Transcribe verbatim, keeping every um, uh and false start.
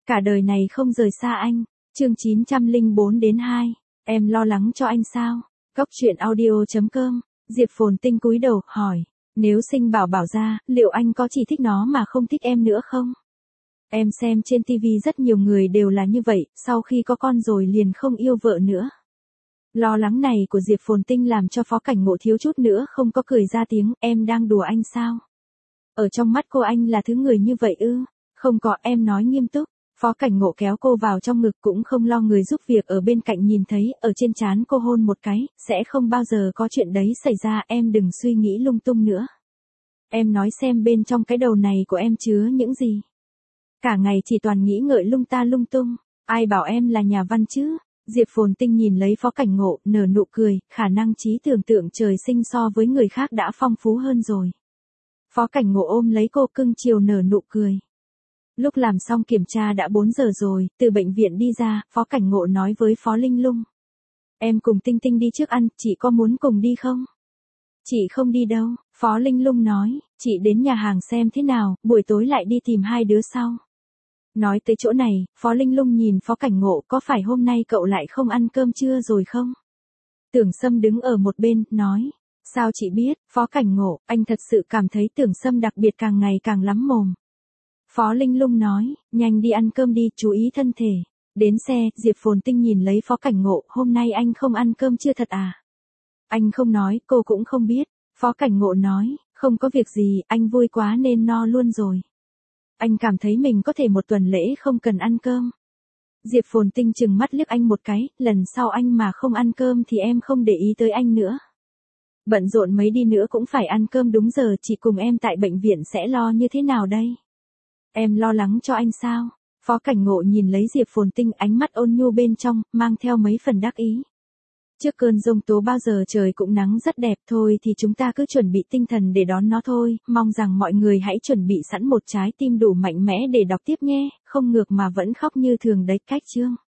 Cả đời này không rời xa anh. Chương chín trăm lẻ bốn đến hai. Em lo lắng cho anh sao? Góc truyện audio chấm com. Diệp Phồn Tinh cúi đầu, hỏi. Nếu sinh bảo bảo ra, liệu anh có chỉ thích nó mà không thích em nữa không? Em xem trên ti vi rất nhiều người đều là như vậy, sau khi có con rồi liền không yêu vợ nữa. Lo lắng này của Diệp Phồn Tinh làm cho Phó Cảnh Ngộ thiếu chút nữa không có cười ra tiếng, em đang đùa anh sao? Ở trong mắt cô anh là thứ người như vậy ư? Không có, em nói nghiêm túc. Phó Cảnh Ngộ kéo cô vào trong ngực cũng không lo người giúp việc ở bên cạnh nhìn thấy, ở trên trán cô hôn một cái, sẽ không bao giờ có chuyện đấy xảy ra, em đừng suy nghĩ lung tung nữa. Em nói xem bên trong cái đầu này của em chứa những gì? Cả ngày chỉ toàn nghĩ ngợi lung ta lung tung, ai bảo em là nhà văn chứ? Diệp Phồn Tinh nhìn lấy Phó Cảnh Ngộ, nở nụ cười, khả năng trí tưởng tượng trời sinh so với người khác đã phong phú hơn rồi. Phó Cảnh Ngộ ôm lấy cô cưng chiều nở nụ cười. Lúc làm xong kiểm tra đã bốn giờ rồi, từ bệnh viện đi ra, Phó Cảnh Ngộ nói với Phó Linh Lung. Em cùng Tinh Tinh đi trước ăn, chị có muốn cùng đi không? Chị không đi đâu, Phó Linh Lung nói, chị đến nhà hàng xem thế nào, buổi tối lại đi tìm hai đứa sau. Nói tới chỗ này, Phó Linh Lung nhìn Phó Cảnh Ngộ, có phải hôm nay cậu lại không ăn cơm trưa rồi không? Tưởng Sâm đứng ở một bên, nói. Sao chị biết, Phó Cảnh Ngộ, anh thật sự cảm thấy Tưởng Sâm đặc biệt càng ngày càng lắm mồm. Phó Linh Lung nói, nhanh đi ăn cơm đi, chú ý thân thể. Đến xe, Diệp Phồn Tinh nhìn lấy Phó Cảnh Ngộ, hôm nay anh không ăn cơm chưa thật à? Anh không nói, cô cũng không biết. Phó Cảnh Ngộ nói, không có việc gì, anh vui quá nên no luôn rồi. Anh cảm thấy mình có thể một tuần lễ không cần ăn cơm. Diệp Phồn Tinh chừng mắt liếc anh một cái, lần sau anh mà không ăn cơm thì em không để ý tới anh nữa. Bận rộn mấy đi nữa cũng phải ăn cơm đúng giờ, chị cùng em tại bệnh viện sẽ lo như thế nào đây? Em lo lắng cho anh sao? Phó Cảnh Ngộ nhìn lấy Diệp Phồn Tinh, ánh mắt ôn nhu bên trong, mang theo mấy phần đắc ý. Trước cơn giông tố bao giờ trời cũng nắng rất đẹp thôi thì chúng ta cứ chuẩn bị tinh thần để đón nó thôi, mong rằng mọi người hãy chuẩn bị sẵn một trái tim đủ mạnh mẽ để đọc tiếp nhé, không ngược mà vẫn khóc như thường đấy. Cách chương.